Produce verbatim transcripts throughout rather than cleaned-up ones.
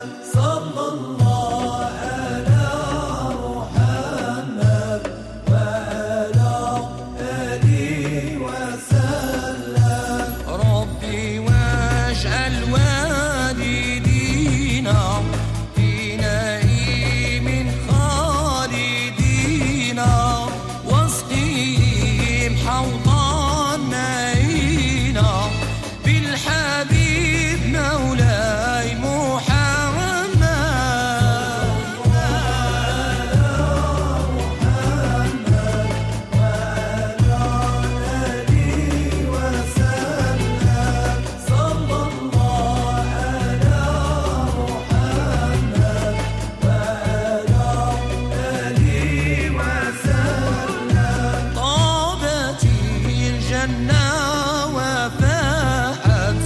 صلى الله على محمد وعلى آله وسلم. ربي واجعل والدينا في نعيم خالدين، واسقيهم حوضا معينا بالحبيب مولاي محمد. صلى الله على محمد وعلى آله وسلم. طابت الجنة وفاحت،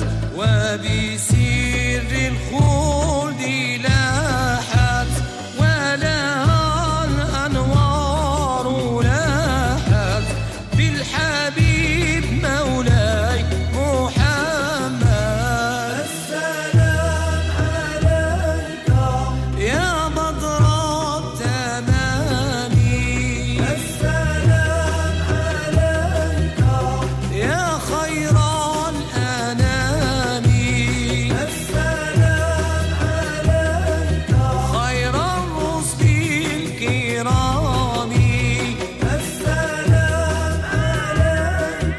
وبسر الخلد لاحت، ولها الأنوار لاحت بالحبيب مولاي محمد. السلام عليك يا بدر التمام، السلام عليك يا خير الأنام، السلام عليك خير الرسل الكرام. السلام عليك.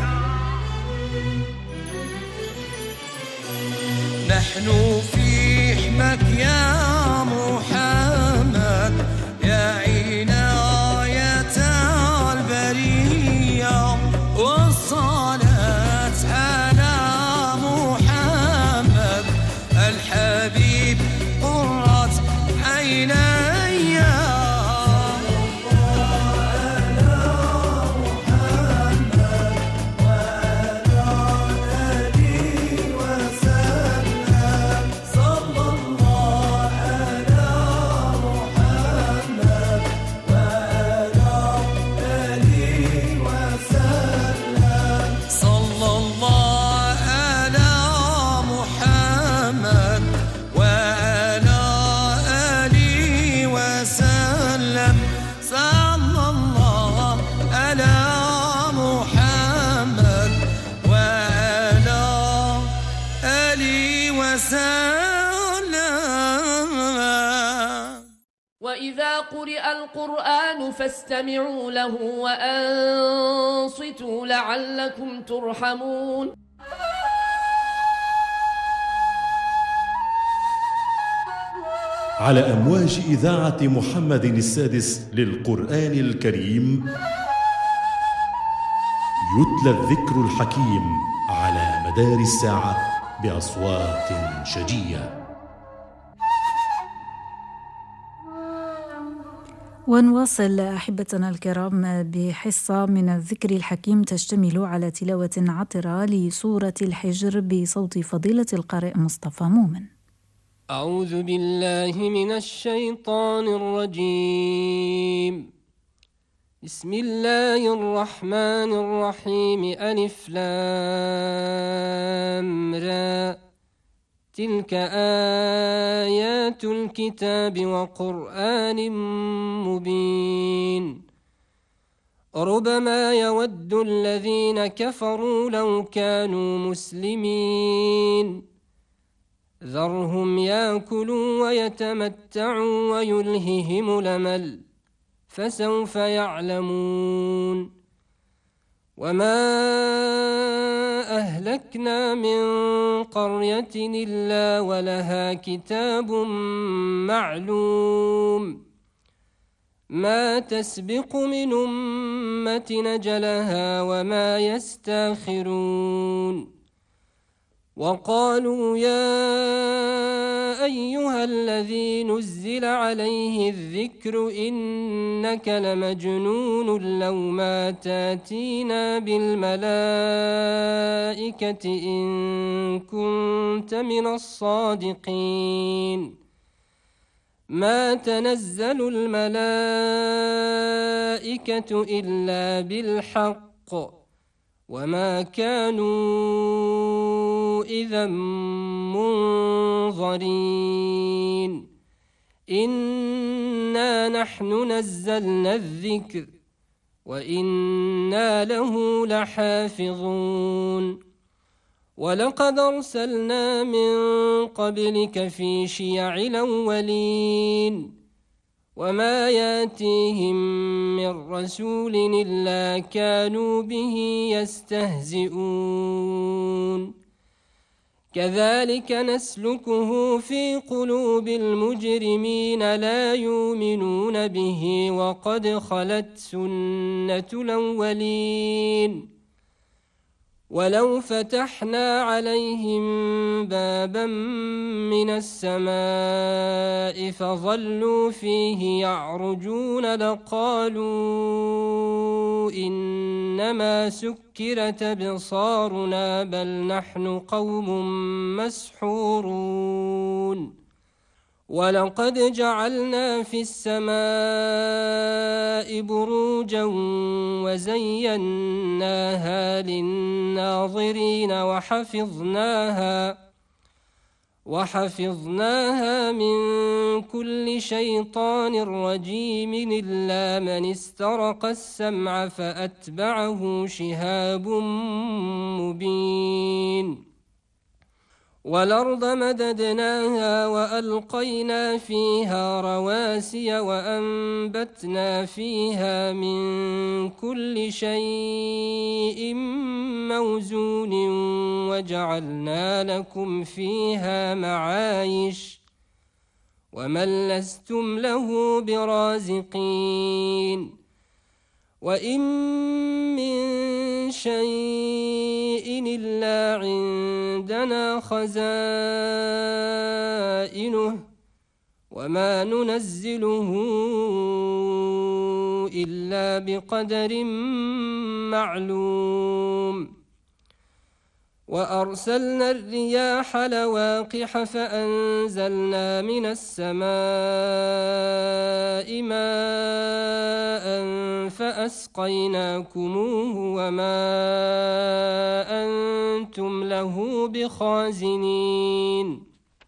نحن في حماك يا محمد، يا عناية البرية، والصلاة على محمد الحبيب قرة عيني. صلى الله على محمد وعلى آله وسلم. صلى الله على محمد وعلى آله وسلم. صلى الله على محمد وعلى آله وسلم. وإذا قرئ القرآن فاستمعوا له وأنصتوا لعلكم ترحمون. على أمواج إذاعة محمد السادس للقرآن الكريم يتلى الذكر الحكيم على مدار الساعة بأصوات شجية. ونواصل أحبتنا الكرام بحصة من الذكر الحكيم تشتمل على تلاوة عطرة لسورة الحجر بصوت فضيلة القارئ مصطفى مؤمن. أعوذ بالله من الشيطان الرجيم. بسم الله الرحمن الرحيم. ألف لام را. تلك آيات الكتاب وقرآن مبين. ربما يود الذين كفروا لو كانوا مسلمين. ذرهم يأكلوا ويتمتعوا ويلههم الأمل فسوف يعلمون. وما أهلكنا من قرية إلا ولها كتاب معلوم. ما تسبق من أمة نجلها وما يستاخرون. وقالوا يا أيها الذي نزل عليه الذكر إنك لمجنون لو ما تاتينا بالملائكة إن كنت من الصادقين. ما تنزل الملائكة إلا بالحق وما كانوا إذا منظرين إنا نحن نزلنا الذكر وإنا له لحافظون ولقد أرسلنا من قبلك في شيع الأولين وما ياتيهم من رسول إلا كانوا به يستهزئون كذلك نسلكه في قلوب المجرمين لا يؤمنون به وقد خلت سنة الأولين ولو فتحنا عليهم بابا من السماء فظلوا فيه يعرجون لقالوا إنما سكرت أبصارنا بل نحن قوم مسحورون ولقد جعلنا في السماء بروجا وزيناها للناظرين وحفظناها وحفظناها من كل شيطان رجيم إلا من استرق السمع فأتبعه شهاب مبين والأرض مددناها وألقينا فيها رواسي وأنبتنا فيها من كل شيء موزون وجعلنا لكم فيها معايش ومن لستم له برازقين وإن من شيء إلا عندنا خزائنه وما ننزله إلا بقدر معلوم وأرسلنا الرياح لواقح فأنزلنا من السماء ماء فأسقيناكموه وما أنتم له بخازنين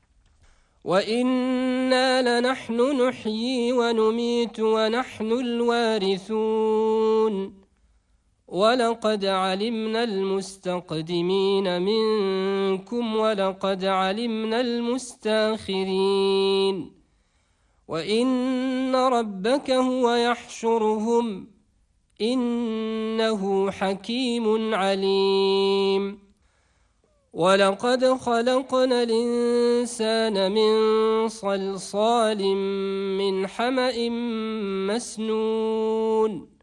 وإنا لنحن نحيي ونميت ونحن الوارثون ولقد علمنا المستقدمين منكم ولقد علمنا المستاخرين وإن ربك هو يحشرهم إنه حكيم عليم ولقد خلقنا الإنسان من صلصال من حمأ مسنون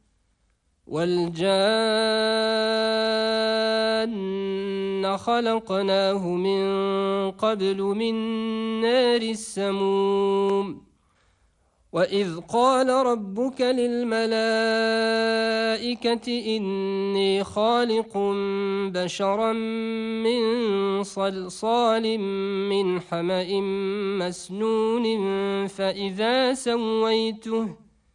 والجان خلقناه من قبل من نار السموم وإذ قال ربك للملائكة إني خالق بشرا من صلصال من حمأ مسنون فإذا سويته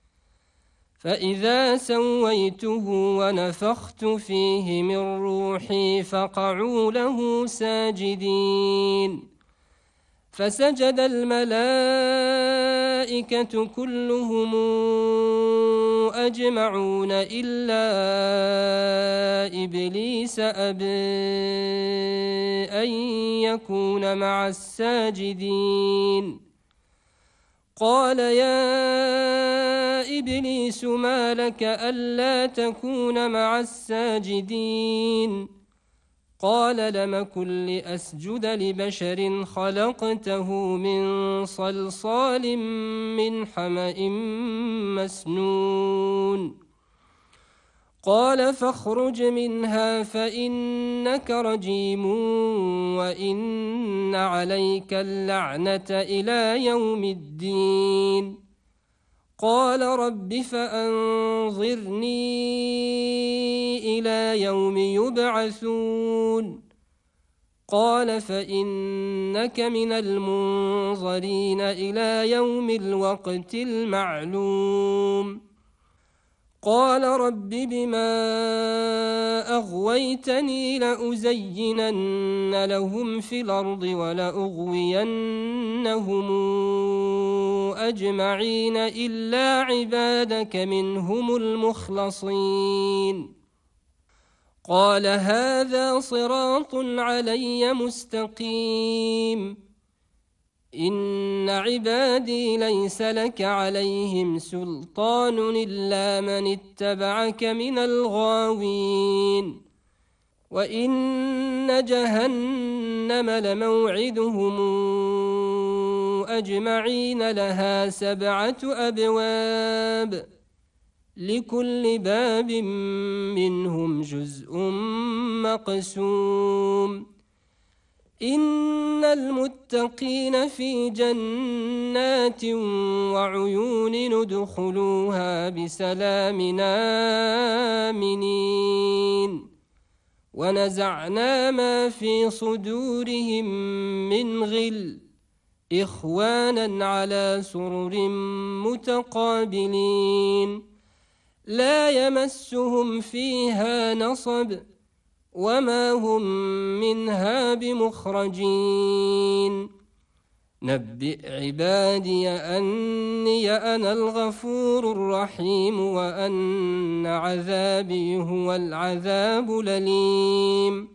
فإذا سويته ونفخت فيه من روحي فقعوا له ساجدين فسجد الملائكة كلهم أجمعون إلا إبليس أبى أن يكون مع الساجدين قال يا إبليس ما لك ألا تكون مع الساجدين قال لم كن لأسجد لبشر خلقته من صلصال من حمأ مسنون قال فاخرج منها فإنك رجيم وإن عليك اللعنة إلى يوم الدين قال رب فأنظرني إلى يوم يبعثون قال فإنك من المنظرين إلى يوم الوقت المعلوم قال رب بما أغويتني لأزينن لهم في الأرض ولأغوينهم أجمعين إلا عبادك منهم المخلصين قال هذا صراط علي مستقيم إن عبادي ليس لك عليهم سلطان إلا من اتبعك من الغاوين وإن جهنم لموعدهم أجمعين لها سبعة أبواب لكل باب منهم جزء مقسوم إن المتقين في جنات وعيون ندخلوها بسلام آمنين ونزعنا ما في صدورهم من غل إخوانا على سرر متقابلين لا يمسهم فيها نصب وما هم منها بمخرجين نبئ عبادي أني أنا الغفور الرحيم وأن عذابي هو العذاب الأليم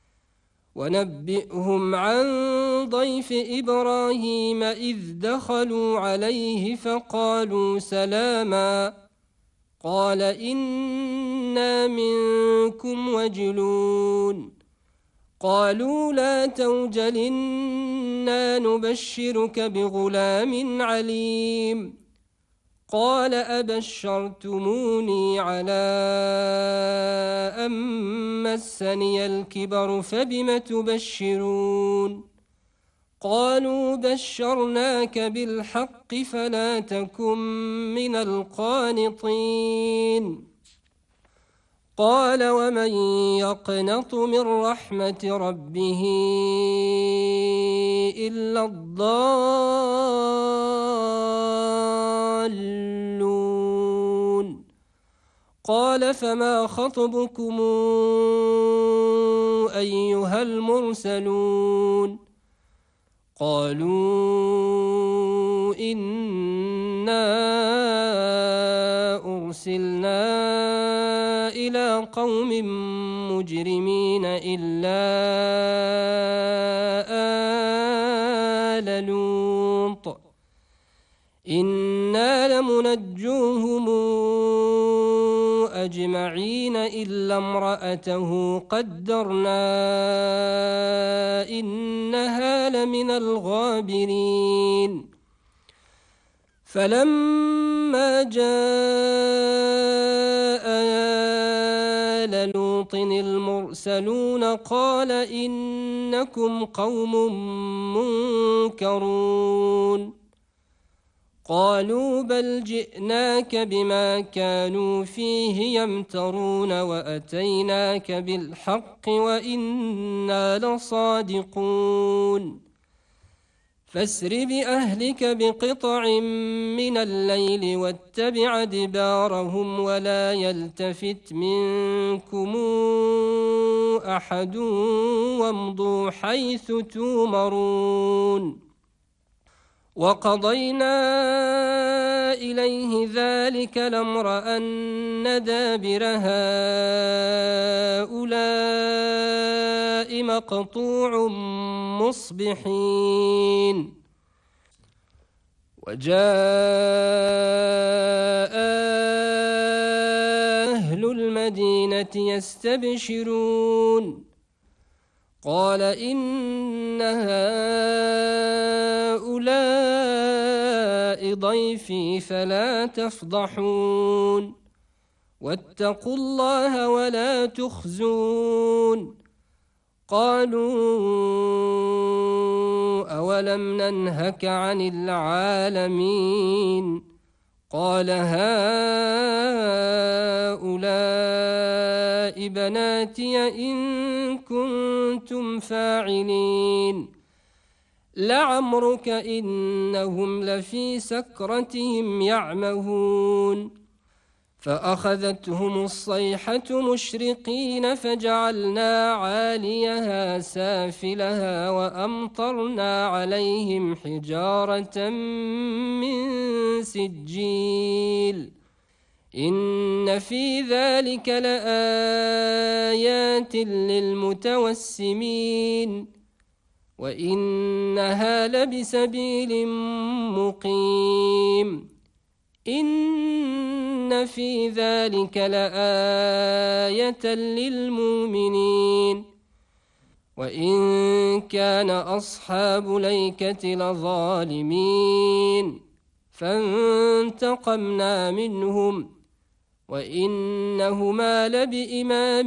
ونبئهم عن ضيف إبراهيم إذ دخلوا عليه فقالوا سلاما قال إنا منكم وجلون قالوا لا توجل إنا نبشرك بغلام عليم قال أبشرتموني على أن مسني الكبر فبم تبشرون قالوا بشرناك بالحق فلا تكن من القانطين قال ومن يقنط من رحمة ربه إلا الضالون قال فما خطبكم أيها المرسلون قالوا إنا أرسلنا إلى قوم مجرمين إلا آل لوط إنا لمنجوهم أجمعين إلا امرأته قدرنا إنها لمن الغابرين فلما جاء آل لوط المرسلون قال إنكم قوم منكرون قالوا بل جئناك بما كانوا فيه يمترون وأتيناك بالحق وإنا لصادقون فاسر بأهلك بقطع من الليل واتبع أدبارهم ولا يلتفت منكم أحد وامضوا حيث تومرون وقضينا إليه ذلك الأمر أن دابر هؤلاء مقطوع مصبحين وجاء أهل المدينة يستبشرون قال إن هؤلاء ضيفي فلا تفضحون واتقوا الله ولا تخزون قالوا أولم ننهك عن العالمين قال هؤلاء بناتي إن كنتم فاعلين لعمرك إنهم لفي سكرتهم يعمهون فأخذتهم الصيحة مشرقين فجعلنا عاليها سافلها وأمطرنا عليهم حجارة من سجيل إن في ذلك لآيات للمتوسمين وإنها لبسبيل مقيم إن في ذلك لآية للمؤمنين وإن كان أصحاب الأيكة لظالمين فانتقمنا منهم وإنهما لبإمام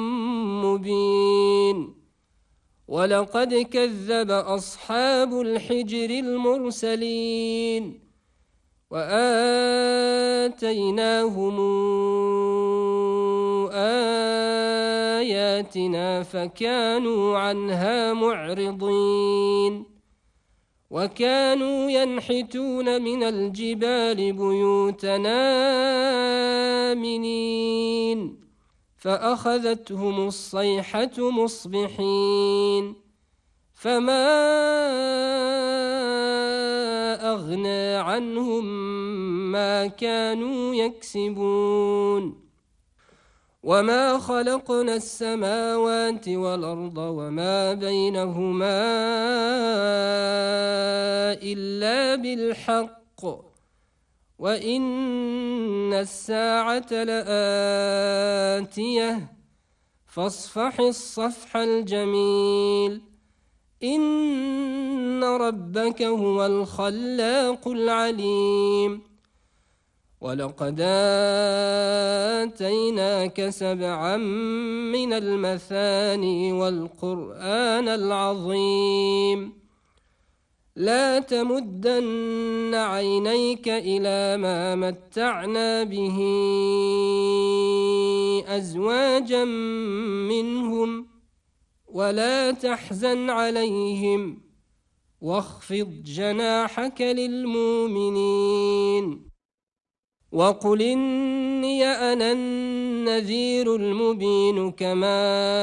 مبين ولقد كذب أصحاب الحجر المرسلين وآتيناهم آياتنا فكانوا عنها معرضين وكانوا ينحتون من الجبال بيوتنا آمنين فأخذتهم الصيحة مصبحين فما أغنى عنهم ما كانوا يكسبون وما خلقنا السماوات والأرض وما بينهما إلا بالحق وإن الساعة لآتية فاصفح الصفح الجميل إن ربك هو الخلاق العليم ولقد آتيناك سبعا من المثاني والقرآن العظيم لا تمدن عينيك إلى ما متعنا به أزواجا منهم ولا تحزن عليهم واخفض جناحك للمؤمنين وقل إني أنا النذير المبين كما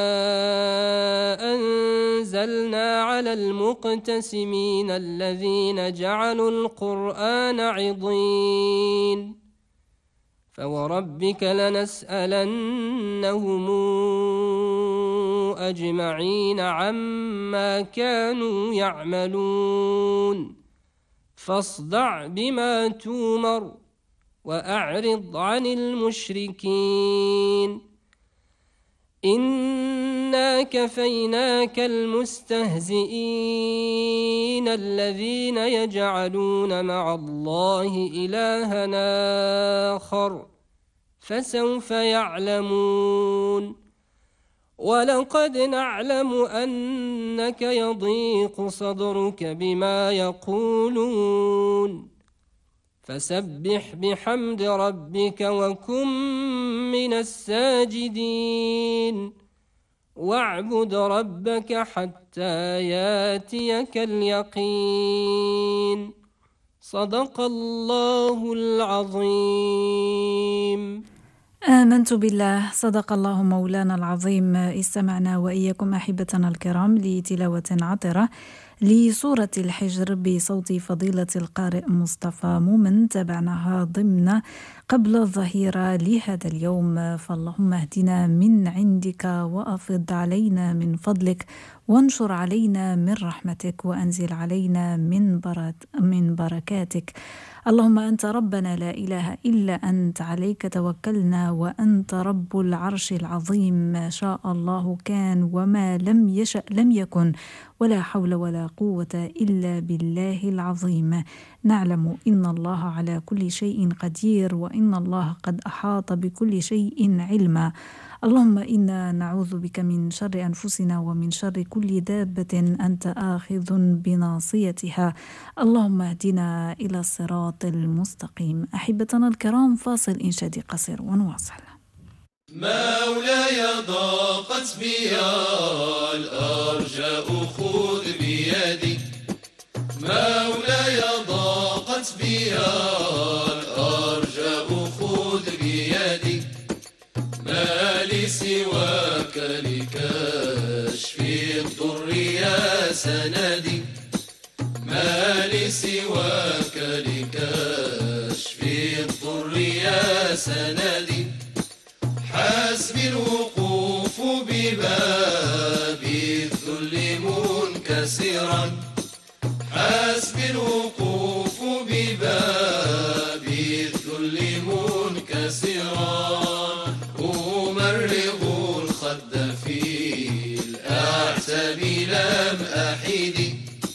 أنزلنا على المقتسمين الذين جعلوا القرآن عضين فوربك لنسألنهم أجمعين عما كانوا يعملون فاصدع بما تومر وأعرض عن المشركين إنا كفيناك المستهزئين الذين يجعلون مع الله إلهنا آخر فسوف يعلمون ولقد نعلم أنك يضيق صدرك بما يقولون فسبح بحمد ربك وكن من الساجدين واعبد ربك حتى ياتيك اليقين صدق الله العظيم. آمنت بالله. صدق الله مولانا العظيم. استمعنا وإياكم أحبتنا الكرام لتلاوة عطرة لسورة الحجر بصوت فضيلة القارئ مصطفى مؤمن، تابعناها ضمن قبل الظهيرة لهذا اليوم. فاللهم اهدنا من عندك وأفض علينا من فضلك وانشر علينا من رحمتك وأنزل علينا من, من بركاتك. اللهم أنت ربنا لا إله إلا أنت، عليك توكلنا وأنت رب العرش العظيم. ما شاء الله كان وما لم يشأ لم يكن، ولا حول ولا قوة إلا بالله العظيم. نعلم إن الله على كل شيء قدير وإن الله قد أحاط بكل شيء علما. اللهم إنا نعوذ بك من شر أنفسنا ومن شر كل دابة أنت آخذ بناصيتها. اللهم اهدنا إلى الصراط المستقيم. أحبتنا الكرام، فاصل إنشادي قصير ونواصل. مولاي ضاقت بي الأرجاء خذ بيدي، مولاي ضاقت بي الأرجاء خذ بيدي، يا سندي ما لي سواك لكشف الضر يا سندي حسبي الوقوف بباب الذل منكسرا حسبي الوقوف بباب الذل منكسرا أمرغ الخد في الأعتاب لم أحد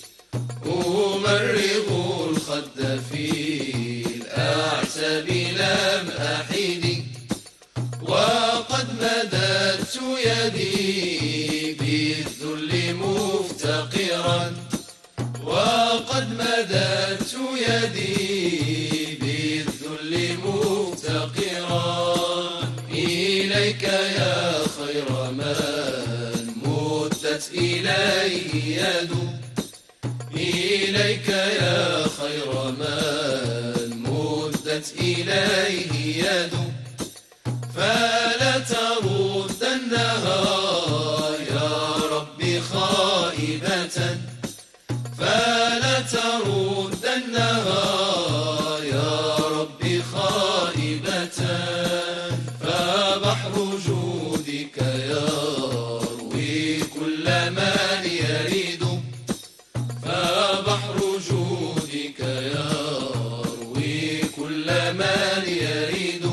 أمرغ الخد في الأعتاب لم أحد وقد مددت يدي بالذل مفتقرا وقد مددت يدي بالذل مفتقرا إليك يا خير من مدت إليه يد إليك يا خير من مدت إليه يد فلا تردنها يا ربي خائبة فلا تردنها يا ربي خائبة فبحر جودك يروي كل من يريد فبحر جودك يروي كل من يريد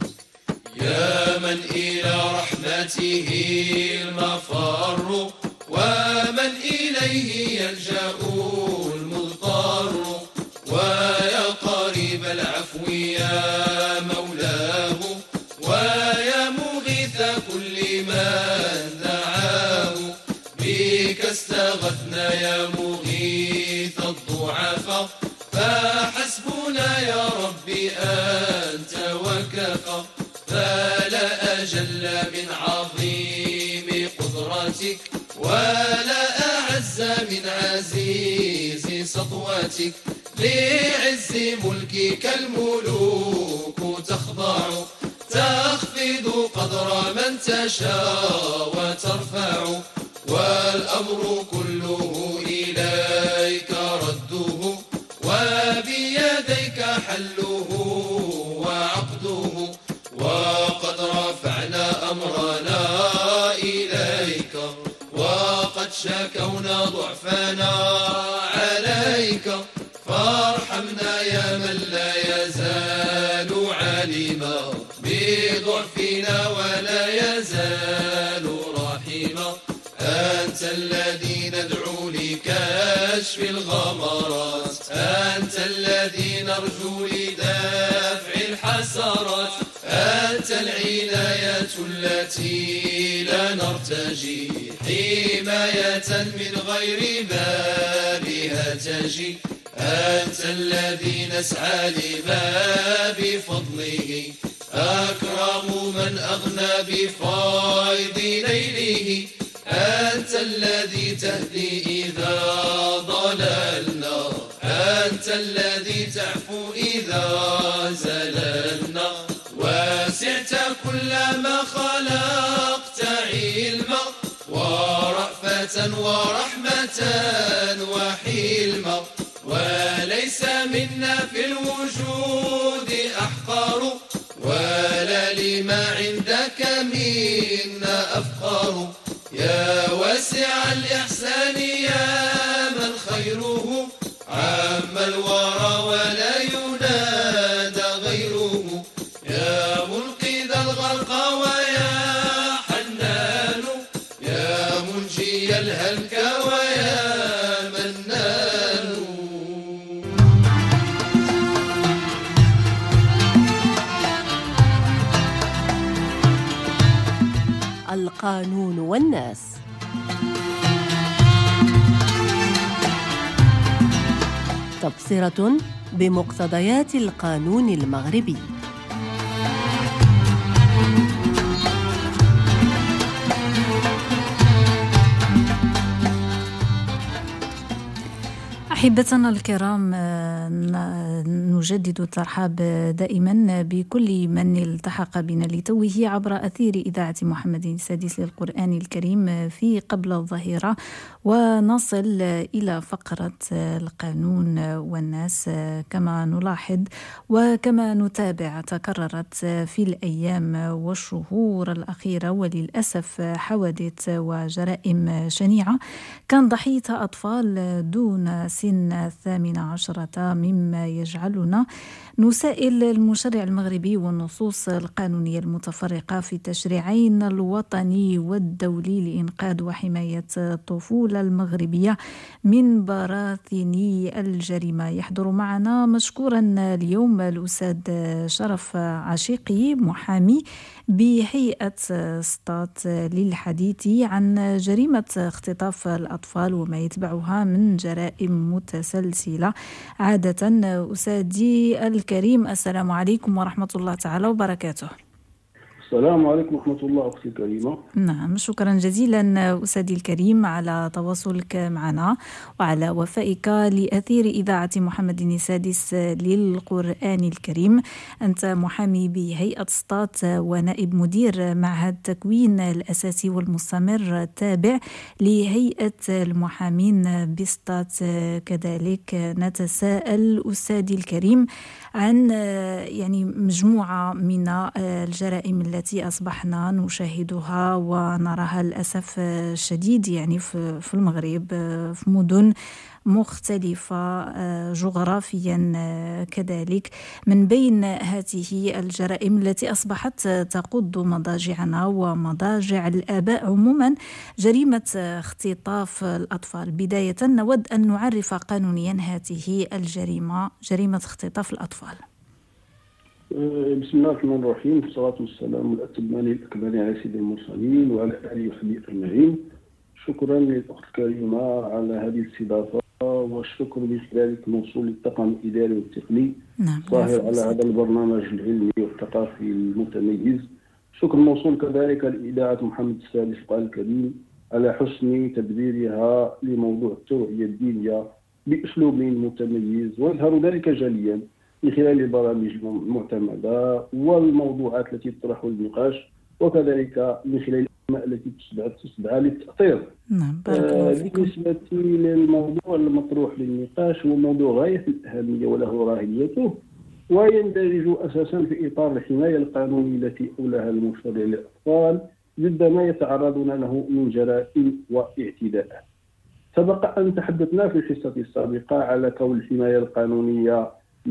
يا من إلى رحمته المفر ومن إليه يلجأ المضطر ويا قريب العفو يا مولاه ويا مغيث كل من دعاه بك استغثنا يا مغيث الضعفاء فحسبنا يا ربي أنت وكفى فلا أجل من عظيم قدرتك ولا أعز من عزيز سطوتك لعز ملكك الملوك تخضع تخفض قدر من تشاء وترفع والأمر كله إليك رده وبيديك حله وعقده وقد رفعنا أمرنا إليك وقد شكونا ضعفنا عليك فارحمنا يا من لا يزال عليما بضعفنا ولا يزال رحيما أنت الذي ندعو لكشف الغمرات أنت الذي نرجو لدافع الحسرات أنت العناية التي لا نرتجي حماية من غير بابها تجي أنت الذي نسعى لما بفضله أكرم من أغنى بفيض ليله أنت الذي تهدي إذا ضللنا أنت الذي تعفو إذا زللنا وسعت كل ما خلقت علما ورأفة ورحمة وحلما وليس منا في الوجود أحقر ولا لما عندك منا أفقر يا واسع الإحسان يا من خيره عم الورى ولا ينادى غيره يا منقذ الغرق ويا حنان يا منجي الهلك ويا منان القانون والناس. تبصرة بمقتضيات القانون المغربي. أحبتنا الكرام، نجدد الترحاب دائما بكل من التحق بنا لتوه عبر أثير إذاعة محمد السادس للقرآن الكريم في قبل الظهيرة، ونصل إلى فقرة القانون والناس. كما نلاحظ وكما نتابع تكررت في الأيام والشهور الأخيرة وللأسف حوادث وجرائم شنيعة كان ضحيتها أطفال دون سن الثامنة عشرة، مما يجعلنا نسائل المشرع المغربي والنصوص القانونية المتفرقة في التشريعين الوطني والدولي لإنقاذ وحماية الطفولة المغربية من براثن الجريمة. يحضر معنا مشكورا اليوم الأستاذ شرف عشيقي، محامي بهيئة سطات، للحديث عن جريمة اختطاف الأطفال وما يتبعها من جرائم متسلسلة. عادة أستاذي الكريم، السلام عليكم ورحمة الله تعالى وبركاته. السلام عليكم ورحمة الله أختي الكريمة. نعم، شكرا جزيلا أستاذي الكريم على تواصلك معنا وعلى وفائك لأثير إذاعة محمد السادس للقرآن الكريم. أنت محامي بهيئة سطات ونائب مدير معهد التكوين الأساسي والمستمر التابع لهيئة المحامين بسطات. كذلك نتساءل أستاذي الكريم عن يعني مجموعة من الجرائم التي أصبحنا نشاهدها ونراها للأسف الشديد يعني في المغرب في مدن مختلفة جغرافيا كذلك. من بين هذه الجرائم التي أصبحت تقود مضاجعنا ومضاجع الآباء عموما جريمة اختطاف الأطفال. بداية نود أن نعرف قانونيا هذه الجريمة، جريمة اختطاف الأطفال. بسم الله الرحمن الرحيم، والصلاة والسلام الأتمان الأكملين على سيد المرسلين وعلى آله وصحبه أجمعين. شكرا للأخت الكريمة على هذه الاستضافة، والشكر من خلالك موصول للطاقم الإداري والتقني الظاهر على هذا البرنامج العلمي والثقافي المتميز. شكر موصول كذلك لإذاعة محمد السادس للقرآن الكريم على حسن تدبيرها لموضوع التوعية الدينية بأسلوب متميز، ويظهر ذلك جليا من خلال البرامج المعتمدة والموضوعات التي تطرح للنقاش، وكذلك من خلال الأسماء التي تسعى للتأطير. نعم، بارك الله فيكم. بالنسبة للموضوع المطروح للنقاش هو موضوع غاية في الأهمية وله راهيته، ويندرج أساسا في إطار الحماية القانونية التي أولاها المشرع للأطفال ضد ما يتعرضون له من جرائم واعتداءات. سبق أن تحدثنا في الحصة السابقة على كون الحماية القانونية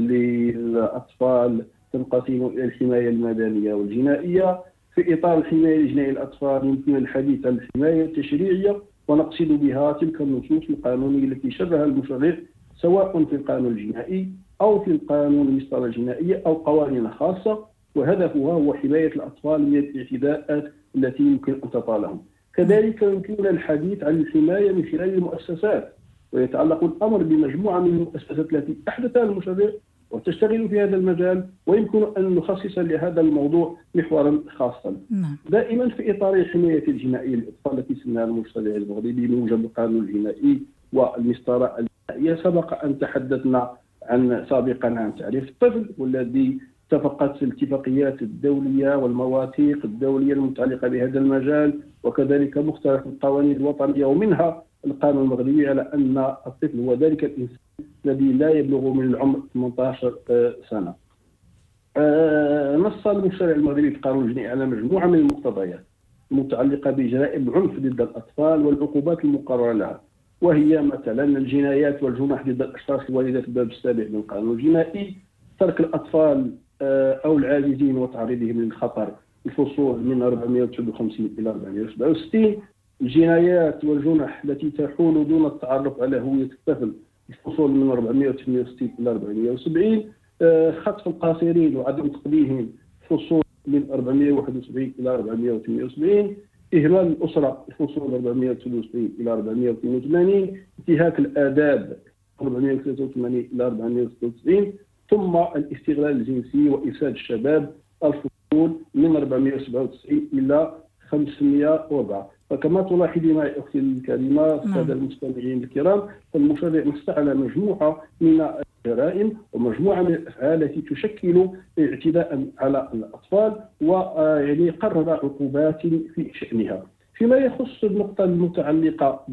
للأطفال تنقسم إلى الحماية المدنية والجنائية. في إطار الحماية الجنائية للأطفال يمكن الحديث عن الحماية التشريعية، ونقصد بها تلك النصوص القانونية التي شرعها المشرع سواء في القانون الجنائي أو في القانون المسطرة الجنائية أو قوانين خاصة، وهدفها هو حماية الأطفال من الاعتداءات التي يمكن أن تطالهم. كذلك يمكننا الحديث عن الحماية من خلال المؤسسات، ويتعلق الأمر بمجموعة من المؤسسات التي أحدثها المشرع وتشتغل في هذا المجال، ويمكن أن نخصص لهذا الموضوع محورا خاصا. نعم. دائما في إطار الحماية الجنائية للأطفال التي سنها المشرع المغربي بموجب القانون الجنائي والمسطرة الجنائية، سبق أن تحدثنا عن سابقا عن تعريف الطفل، والذي اتفقت الاتفاقيات الدولية والمواثيق الدولية المتعلقة بهذا المجال، وكذلك مختلف القوانين الوطنية ومنها القانون المغربي على أن الطفل هو ذلك الإنسان الذي لا يبلغ من العمر ثمانية عشر سنة. نص المشرع المغربي في القانون الجنائي على مجموعة من المقتضيات المتعلقة بجرائم العنف ضد الأطفال والعقوبات المقررة لها، وهي مثلا الجنايات والجنح ضد الأشخاص الواردة في الباب السابع من القانون الجنائي، ترك الأطفال أو العاجزين وتعريضهم للخطر، الفصول من أربعمائة وتسعة وخمسين إلى أربعمائة وسبعة وستين، الجنايات والجنح التي تحول دون التعرف على هوية الطفل، الفصول من أربعمائة وثمانية وستين إلى أربعمائة وسبعين، خطف القاصرين وعدم تقديمهم، فصول من أربعمائة وواحد وسبعين إلى أربعمائة وثمانية وسبعين، إهمال الأسرة، الفصول أربعمائة وثلاثة وسبعين إلى أربعمائة واثنين وثمانين، انتهاك الآداب أربعمائة وثلاثة وثمانين إلى أربعمائة وستة وتسعين، ثم الاستغلال الجنسي وإفساد الشباب، الفصول من أربعمائة وسبعة وتسعين إلى خمسمائة وأربعة. فكما تلاحظي معي أختي الكريمة السادة المستمعين الكرام، فالمشرع نص على مجموعة من الجرائم ومجموعة من الأفعال التي تشكل اعتداء على الأطفال، ويعني قرر عقوبات في شأنها. فيما يخص النقطة المتعلقة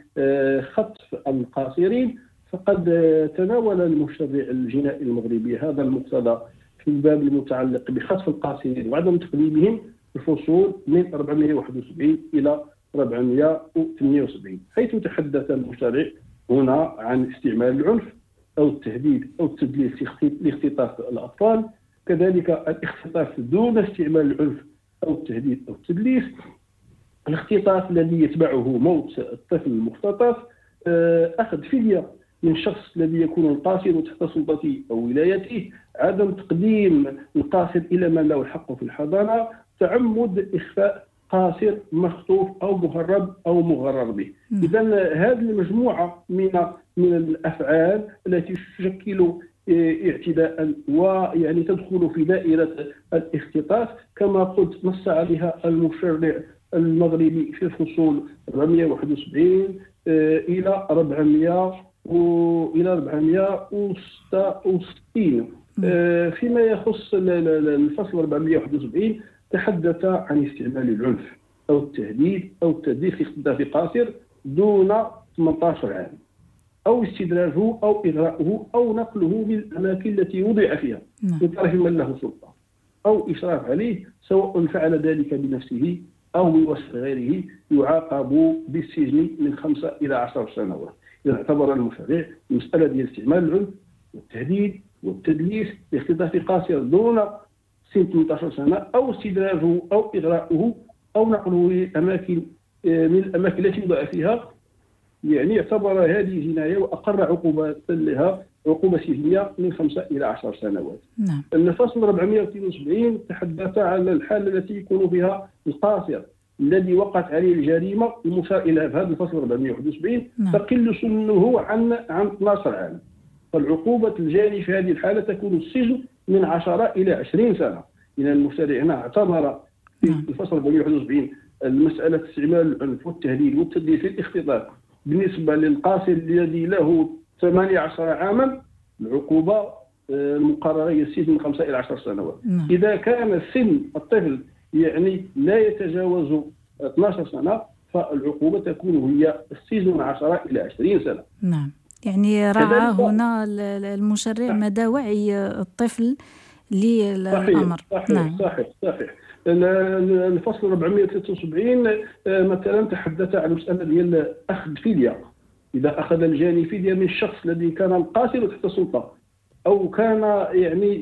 بخطف القاصرين، فقد تناول المشرع الجنائي المغربي هذا المقتضى في الباب المتعلق بخطف القاصرين وعدم تقديمهم الفصول من أربعمائة وواحد وسبعين إلى أربعمائة وثمانية وسبعين، حيث تحدث المشرع هنا عن استعمال العنف أو التهديد أو التدليس لاختطاف الأطفال، كذلك الاختطاف دون استعمال العنف أو التهديد أو التدليس، الاختطاف الذي يتبعه موت الطفل المختطف، أخذ فدية من شخص الذي يكون القاصر تحت سلطته أو ولايته، عدم تقديم القاصر إلى من له الحق في الحضانة، تعمد إخفاء قاصر مخطوف أو مهرب أو مغرر به. إذا هذه المجموعة من من الأفعال التي تشكل اعتداء ويعني تدخل في دائرة الاختطاف كما قلت نص عليها المشرع المغربي في الفصول أربعمائة وواحد وسبعين إلى أربعمائة إلى أربعمائة وستة وستين. فيما يخص الفصل أربعمائة وواحد وسبعين تحدث عن استعمال العنف أو التهديد أو التدليس في اختطاف قاصر دون ثمانية عشر عام، أو استدراجه أو إغراءه أو نقله من الأماكن التي وضع فيها من طرف من له سلطة، أو إشراف عليه سواء فعل ذلك بنفسه أو بوصف غيره، يعاقب بالسجن من خمسة إلى عشر سنوات. إذا اعتبر المشرع المسألة ديال استعمال العنف والتهديد والتدليس لاختطاف قاصر دون سن ثمانية عشر سنة أو استدراجه أو إغراءه أو نقله لأماكن من الأماكن التي وضع فيها، يعني اعتبر هذه جناية وأقر عقوبة لها عقوبة سجنية من خمسة إلى عشر سنوات. نعم. الفصل أربعمائة واثنين وسبعين تحدث عن الحالة التي يكون فيها القاصر الذي وقعت عليه الجريمة المشار إلى في هذا الفصل أربعمائة وواحد وسبعين تقل سنه عن عن اثني عشر عام، فالعقوبة الجاني في هذه الحالة تكون السجن من عشرة إلى عشرين سنة. إذا المشرع هنا اعتبر في الفصل أربعمائة وواحد وسبعين المسألة استعمال العنف والتهديد والتدليس في الاختطاف بالنسبة للقاصر الذي له ثمانية عشر عاما العقوبة المقررة هي السجن من خمسة إلى عشر سنوات. نعم. إذا كان سن الطفل يعني لا يتجاوز اثني عشر سنة فالعقوبة تكون هي السجن من عشرة إلى عشرين سنة. نعم. يعني رعى هنا المشرع مدى وعي الطفل للأمر. صحيح. نعم. صحيح صحيح. الفصل أربعمائة وثلاثة وسبعين مثلا تحدث عن مسألة ديال أخذ فدية. إذا أخذ الجاني فدية من الشخص الذي كان القاصر تحت سلطة أو كان يعني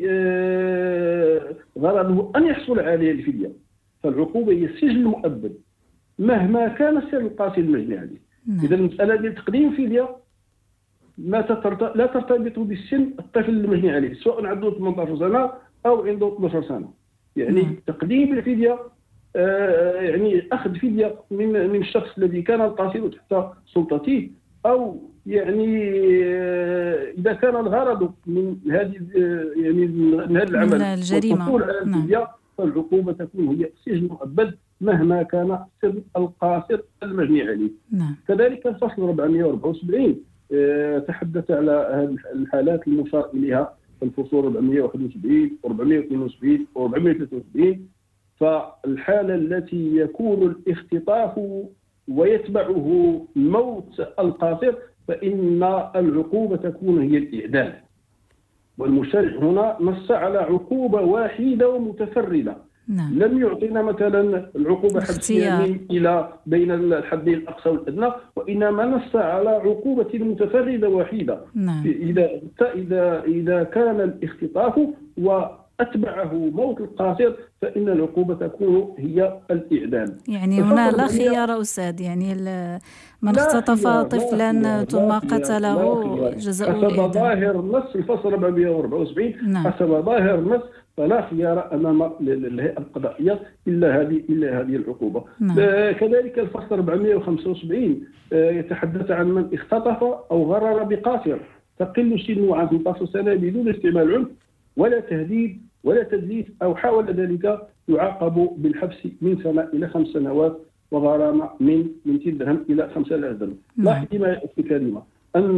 غرضه أن يحصل عليه الفدية، فالعقوبة هي السجن المؤبد مهما كان سن القاصر المجني عليه. إذا المسألة ديال تقديم فدية ما تترت... لا ترتبط بالسن الطفل المجني عليه، سواء عنده ثمانية عشر سنة أو عنده اثني عشر سنة. يعني مم. تقديم الفدية آه يعني أخذ فدية من من الشخص الذي كان القاصر تحت سلطته، أو يعني آه إذا كان الغرض من هذه آه يعني من هذا العمل الجريمة الفدية فالعقوبة تكون هي سجن مؤبد مهما كان سن القاصر المجني عليه. نعم. كذلك الفصل أربعمائة وأربعة وسبعين آه تحدث على هذه الحالات المشار إليها الفصول أربعمائة وواحد وسبعين وأربعمائة واثنين وسبعين وأربعمائة وثلاثة وسبعين. فالحالة التي يكون الاختطاف ويتبعه موت القاصر فإن العقوبة تكون هي الإعدام، والمشرع هنا نص على عقوبة واحدة ومتفردة. نعم. لم يعطينا مثلا العقوبة حبس يمين إلى بين الحدين الأقصى والأدنى، وإنما نص على عقوبة متفردة واحدة. نعم. إذا إذا إذا كان الاختطاف وأتبعه موت القاصر فإن العقوبة تكون هي الإعدام. يعني هنا لا خيار أستاذ، يعني من اختطف طفلا ثم قتله جزاؤه حسب الإعدام. ظاهر نص الفصل أربعمائة وأربعة وسبعين. نعم. حسب ظاهر النص فلا خيار أمام الهيئة القضائية إلا هذه إلا هذه العقوبة. نعم. كذلك الفصل أربعمائة وخمسة وسبعين يتحدث عن من اختطف أو غرر بقاصر تقل سنه عن ثمانية عشر سنة بدون استعمال عنف ولا تهديد ولا تدليس أو حاول ذلك، يعاقب بالحبس من سنة إلى خمس سنوات وغرامة من مئتين درهم إلى خمسة آلاف درهم. لاحظ ما في كلمة أن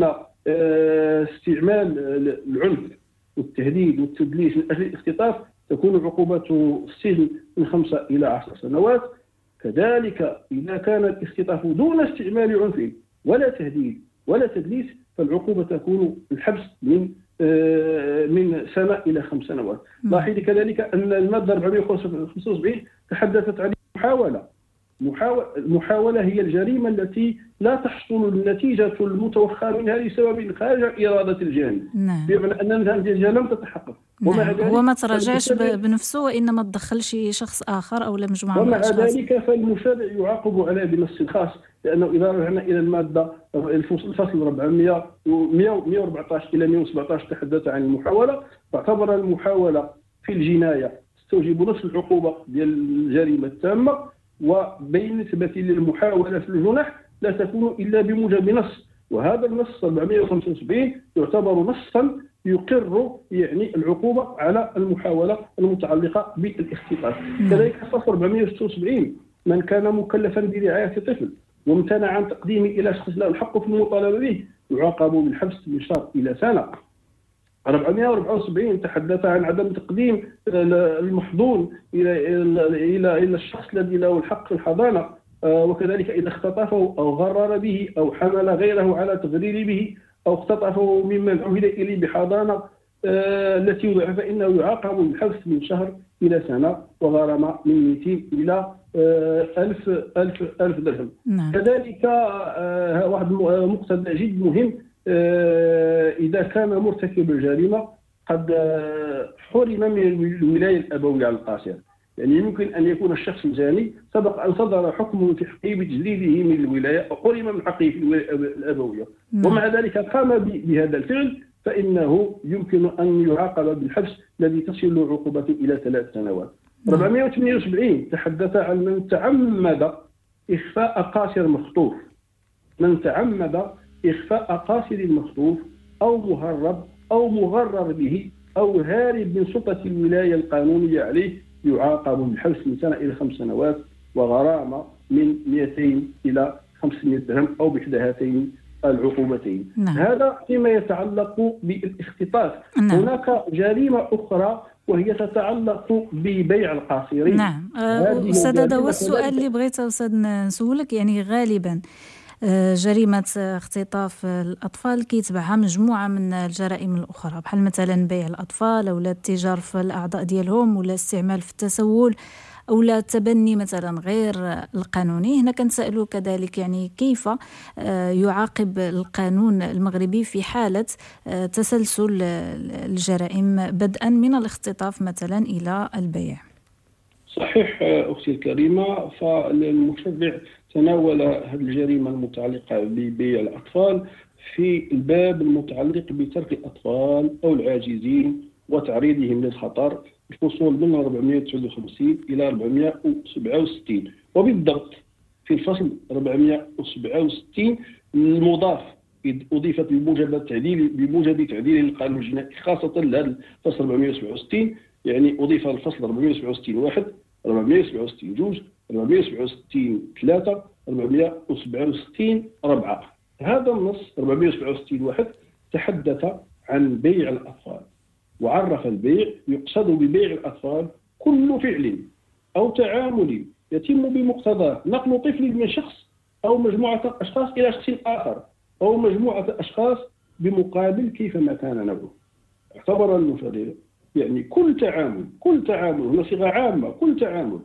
استعمال العنف والتهديد والتدليس من أجل الاختطاف تكون عقوبته السجن من خمسة إلى عشر سنوات. كذلك إذا كان الاختطاف دون استعمال عنف ولا تهديد ولا تدليس فالعقوبة تكون الحبس من من سنة إلى خمس سنوات. لاحظي كذلك أن المادة أربعمائة وخمسة وسبعين تحدثت عن المحاولة. المحاولة هي الجريمة التي لا تحصل النتيجة المتوخى منها لسبب خارج إرادة الجاني. نعم. بمعنى أن النتيجة لم تتحقق. نعم. هو ما تراجعش بنفسه وإنما تدخلش شخص آخر أو لمجموعة من الأشخاص. ومع ذلك فالمشرع يعاقب عليه بنص خاص، لأنه إذا رجعنا إلى المادة الفصل أربعمائة ومئة وأربعة عشر إلى مئة وسبعة عشر تحدث عن المحاولة، تعتبر المحاولة في الجناية تستوجب نصف العقوبة ديال الجريمة التامة، وبالنسبة للمحاولة في الجنح لا تكون إلا بموجب نص، وهذا النص أربعمائة وخمسة وسبعين يعتبر نصا يقر يعني العقوبة على المحاولة المتعلقة بالاختطاف. كذلك فصل أربعمائة وستة وسبعين من كان مكلفا برعاية طفل وامتنع عن تقديمه إلى شخص له الحق في المطالبة به يعاقب بالحبس من شهر إلى سنة. أربعمائة وأربعة وسبعين تحدث عن عدم تقديم المحضون إلى إلى إلى الشخص الذي له الحق في الحضانة، وكذلك إذا اختطفه أو غرر به أو حمل غيره على تغرير به أو اختطفه ممن عهد إليه بحضانة التي وضع فإنه يعاقب بالحبس من شهر إلى سنة وغرامة من مئتين إلى ألف ألف ألف درهم. نعم. كذلك واحد مقتضى جد مهم، إذا كان مرتكب الجريمة قد حرم من الولاية الأبوية على القاصر، يعني يمكن أن يكون الشخص الزاني سبق أن صدر حكم في حقه بتجليده من الولاية أو حرم من حقه في الولاية الأبوية، ومع ذلك قام بهذا الفعل فإنه يمكن أن يعاقب بالحبس الذي تصل عقوبته إلى ثلاث سنوات. أربعمائة وثمانية وسبعين تحدث عن من تعمد إخفاء قاصر مخطوف، من تعمد إخفاء قاصر مخطوف أو مهرب أو مغرر به أو هارب من سلطة الولاية القانونية عليه يعاقب بالحبس من سنة إلى خمس سنوات وغرامة من مئتين إلى خمسمائة درهم أو بإحدى هاتين العقوبتين. نعم. هذا فيما يتعلق بالاختطاف. نعم. هناك جريمة أخرى وهي تتعلق ببيع القاصرين. نعم. أستاذ هذا هو السؤال اللي بغيت أستاذ نسولك، يعني غالبا جريمة اختطاف الأطفال كيتبعها مجموعة من الجرائم الأخرى بحال مثلا بيع الأطفال أو التجار في الأعضاء ديالهم ولا استعمال في التسول أو لا التبني مثلا غير القانوني. هنا كنسألوا كذلك يعني كيف يعاقب القانون المغربي في حالة تسلسل الجرائم بدءا من الاختطاف مثلا إلى البيع؟ صحيح أختي الكريمة، فالمشرع تناول هذه الجريمة المتعلقة ببيع الأطفال في الباب المتعلق بترك الأطفال أو العاجزين وتعريضهم للخطر، الفصول من أربعمائة وتسعة وخمسين إلى أربعمائة وسبعة وستين، وبالضبط في الفصل أربعمائة وسبعة وستين المضاف أضيفت بموجب تعديل بموجب تعديل القانون الجنائي خاصة لهذا الفصل أربعمائة وسبعة وستين، يعني أضيف الفصل أربعمائة وسبعة وستين واحد، أربعمائة وسبعة وستين جوج، أربعمائة وسبعة وستين ثلاثة، أربعمائة وسبعة وستين أربعة. هذا النص أربعمائة وسبعة وستين واحد تحدث عن بيع الأطفال وعرف البيع يقصد ببيع الأطفال كل فعل أو تعامل يتم بمقتضاه نقل طفل من شخص أو مجموعة أشخاص إلى شخص آخر أو مجموعة أشخاص بمقابل كيفما كان نوعه. اعتبر المشرع يعني كل تعامل كل تعامل هنا صيغة عامة، كل تعامل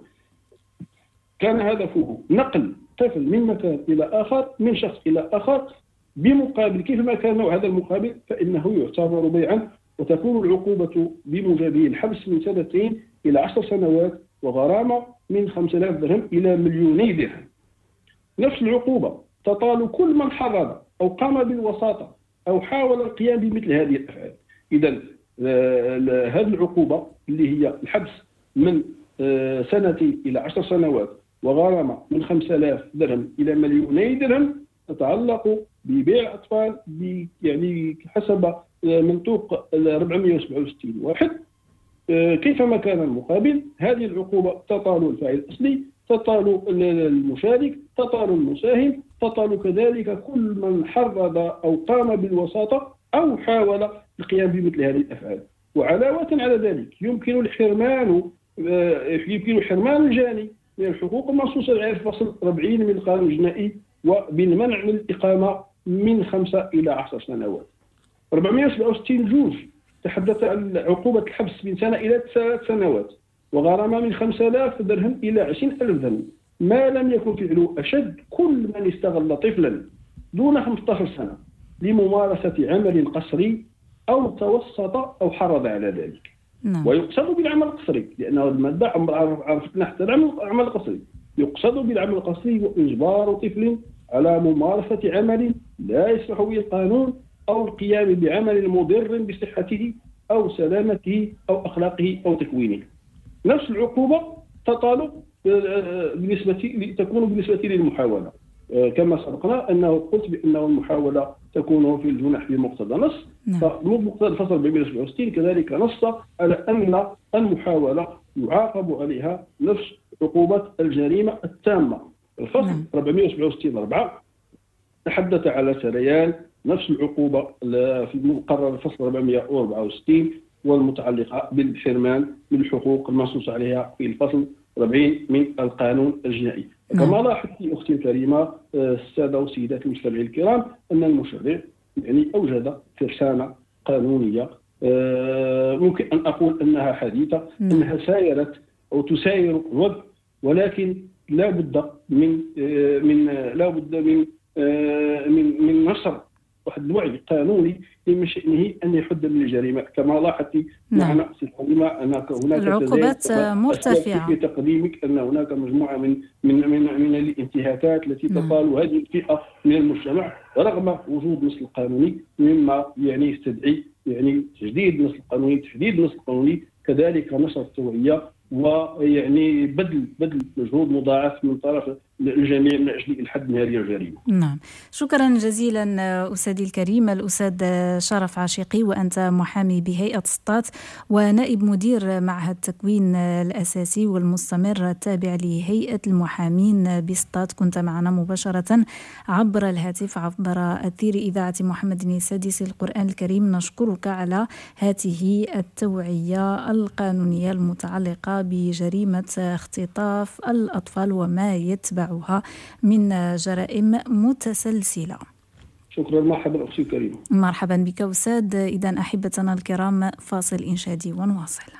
كان هدفه نقل طفل من مكان إلى آخر من شخص إلى آخر بمقابل كيفما كان نوع هذا المقابل فإنه يعتبر بيعا، وتكون العقوبة بموجبه الحبس من سنتين إلى عشر سنوات وغرامة من خمسة آلاف درهم إلى مليوني درهم. نفس العقوبة تطال كل من حرض أو قام بالوساطة أو حاول القيام بمثل هذه الأفعال. إذا هذه العقوبة اللي هي الحبس من سنتين إلى عشر سنوات وغرامة من خمسة آلاف درهم إلى مليوني درهم تتعلق ببيع الأطفال يعني حسب منطوق أربعمائة وسبعة وستين واحد. كيفما كان المقابل هذه العقوبة تطال الفاعل الأصلي تطال المشارك، تطال المساهم، تطال كذلك كل من حرض أو قام بالوساطة أو حاول القيام بمثل هذه الأفعال. وعلاوة على ذلك يمكن الحرمان يمكن حرمان الجاني من الحقوق المنصوصة عليها في فصل أربعين من القانون الجنائي وبالمنع من الإقامة من خمسة إلى عشر سنوات. أربعمائة وسبعة وستين جوج تحدث عن عقوبة الحبس من سنة إلى ثلاث سنوات وغرامة من خمسة آلاف درهم إلى عشرين ألف درهم ما لم يكن فعله أشد كل من استغل طفلا دون خمسة عشر سنة لممارسة عمل قسري أو توسط أو حرض على ذلك. نعم. ويقصد بالعمل القسري لأنه المادة عرفتنا حتى العمل القسري، يقصد بالعمل القسري وإجبار طفل على ممارسة عمل لا يسمح به القانون أو القيام بعمل مضر بصحته أو سلامته أو أخلاقه أو تكوينه. نفس العقوبة تطال بالنسبة تكون بالنسبة للمحاولة، كما سبقنا أنه قلت بأنه المحاولة تكون في الجنح بمقتضى نص، فمقتضى الفصل أربعمائة وسبعة وستين كذلك نص على أن المحاولة يعاقب عليها نفس عقوبة الجريمة التامة. الفصل أربعمائة وسبعة وستين أربعة تحدث على سريان نفس العقوبة في مقرر الفصل أربعمائة وأربعة وستين والمتعلقة بالحرمان من الحقوق المنصوص عليها في الفصل أربعين من القانون الجنائي. كما لاحظت أختي الكريمة السادة وسيدات المستمعين الكرام أن المشرع يعني أوجد ترسانة قانونية ممكن أن أقول أنها حديثة، أنها سايرت أو تساير الوضع، ولكن لا بد من من لا بد من من من نشر واحد الوعي قانوني من شأنه أن يحد من الجريمة. كما لاحظت معنا الحكومة أن هناك العقوبات مرتفعة في تقديمك أن هناك مجموعة من من من, من الانتهاكات التي تطال هذه الفئة من المجتمع رغم وجود النص القانوني، مما يعني يستدعي يعني تجديد النص القانوني، تحديد النص القانوني، كذلك نشر التوعية ويعني بذل بذل مجهود مضاعف من طرف الجميع من أجل الحد من هذه الجريمة. نعم، شكرا جزيلا أستاذي الكريم الأستاذ شرف عاشقي، وأنت محامي بهيئة سطات ونائب مدير معهد التكوين الأساسي والمستمر التابع لهيئة المحامين بسطات. كنت معنا مباشرة عبر الهاتف عبر أثير إذاعة محمد السادس القرآن الكريم. نشكرك على هذه التوعية القانونية المتعلقة بجريمة اختطاف الأطفال وما يتبع من جرائم متسلسلة. شكرا. مرحبا أختي الكريمة. مرحبا بك أستاذ. إذن أحبتنا الكرام فاصل إنشادي ونواصل.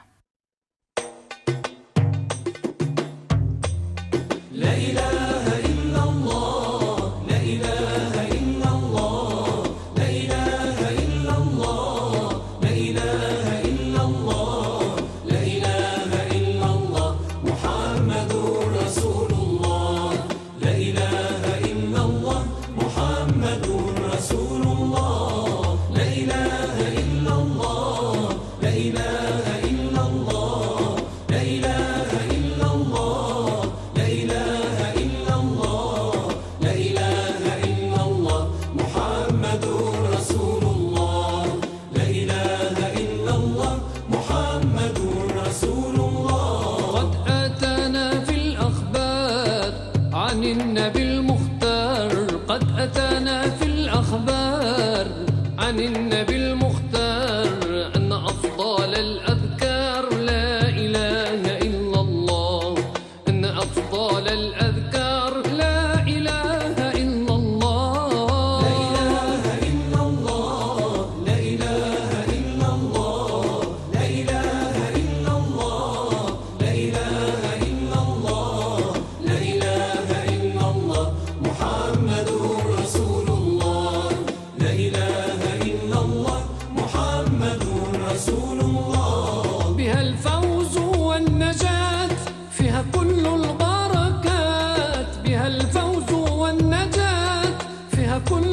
لا إله إلا الله، لا إله إلا الله، لا إله إلا الله، لا إله إلا الله، لا إله إلا الله محمد رسول الله، لا إله إلا الله محمد رسول الله، لا إله إلا الله، لا إله إلا الله، لا إله إلا الله، لا إله إلا الله، لا إله إلا الله محمد رسول الله، لا إله إلا الله محمد رسول الله. قد أتانا في الأخبار عن النبي المختار، قد أتانا في الأخبار عن النبي المختار أن أفضل الأذكار لا إله إلا الله، أن أفضل الأذكار لا إله إلا الله، لا إله إلا الله، لا إله إلا الله، لا إله إلا الله، لا إله إلا الله، لا إله إلا الله محمد رسول الله، لا إله إلا الله محمد رسول الله. بها الفوز والنجاة فيها كل البركات، بها الفوز والنجاة فيها كل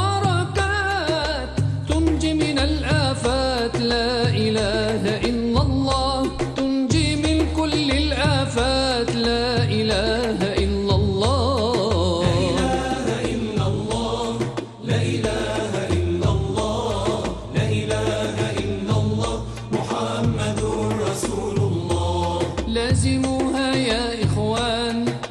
البركات، تنجي من الآفات لا إله إلا الله، تنجي من كل الآفات لا إله إلا الله، لا إله إلا الله، لا إله إلا الله، لا إله إلا الله محمد رسول الله. لازموها يا إخوان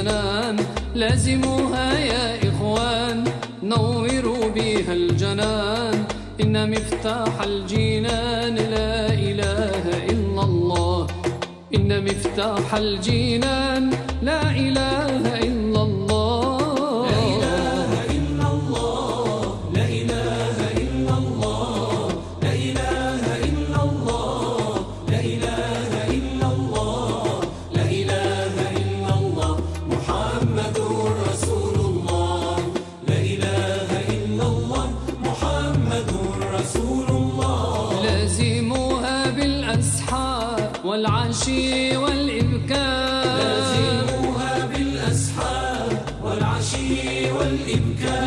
الجنان لازموها يا إخوان نوروا بها الجنان إن مفتاح الجنان لا إله إلا الله إن مفتاح الجنان لا إله إلا الله لا إله إلا الله لا إله إلا الله لا إله إلا الله لا إله إلا الله لا إله إلا الله محمد رسول الله لا إله إلا الله محمد رسول الله لازموها بالأسحار والعشي والإبكار لازموها بالأسحار والعشي والإبكار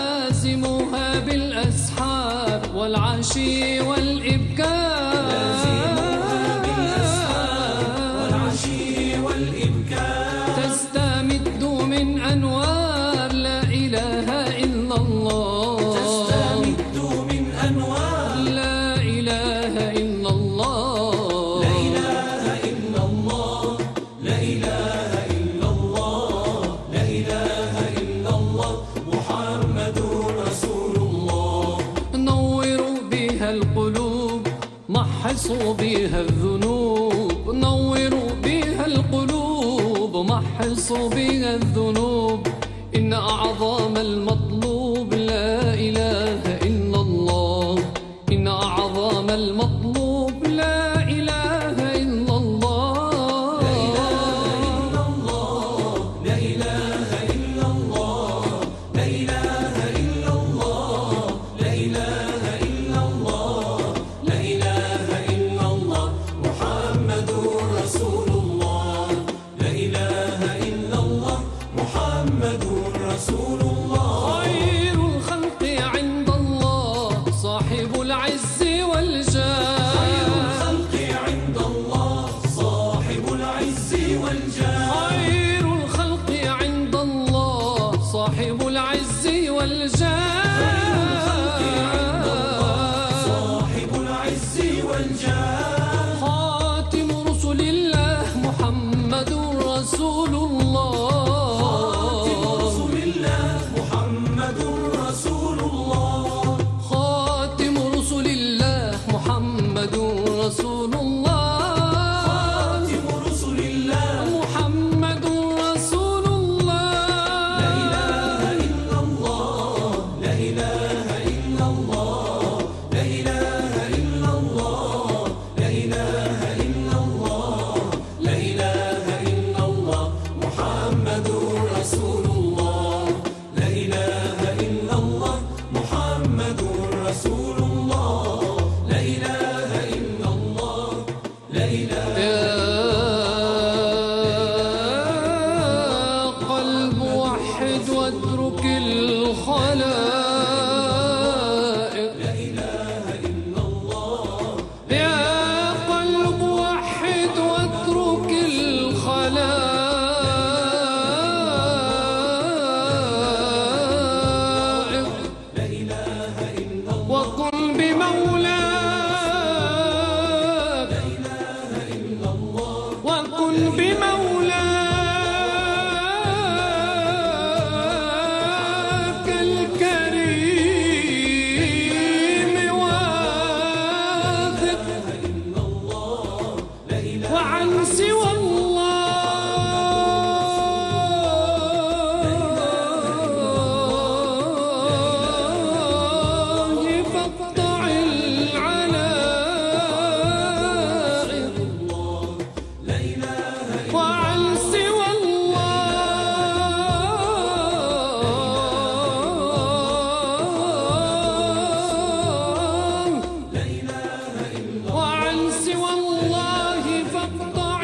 لازموها بالأسحار والعشي والإبكار لازموها بالأسحار والعشي والإبكار تستمد من أنوار لا إله إلا الله تستمد من أنوار لا إله إلا الله لا إله إلا الله لا إله إلا الله لا إله إلا الله محمد رسول الله نوروا بها القلوب محصوا بها الذنوب نوروا بها القلوب محصوا بها الذنوب إن أعظم المطلوب لا إله إلا الله إن أعظم المطلوب لا إله إلا الله لا إله إلا الله لا إله إلا الله لا إله إلا الله لا إله إلا الله لا إله إلا الله محمد رسول الله لا إله إلا الله محمد رسول الله خير الخلق عند الله صاحب العز والجاه خير الخلق عند الله صاحب العز والجاه خير الخلق عند الله صاحب العز والجاه صاحب العز والجاه خاتم رسل الله محمد رسول الله خاتم رسول الله محمد رسول الله خاتم رسل الله محمد رسول الله خاتم رسل الله محمد رسول الله لا إله إلا الله لا إله إلا الله لا إله إلا الله لا إله إلا الله لا إله إلا الله محمد رسول الله لا إله إلا الله محمد رسول الله لا إله إلا الله لا إله يا قلب وحد واترك الخلائق لا إله إلا الله يا قلب وحد واترك الخلائق لا إله إلا الله وكن بمولاك لا إله إلا الله وكن بمولاك الكريم واثق إلا الله لا إله وعن سوى الله فاقطع العنائق لا إله وعن سوى الله لا إله إلا وعن سوى الله فاقطع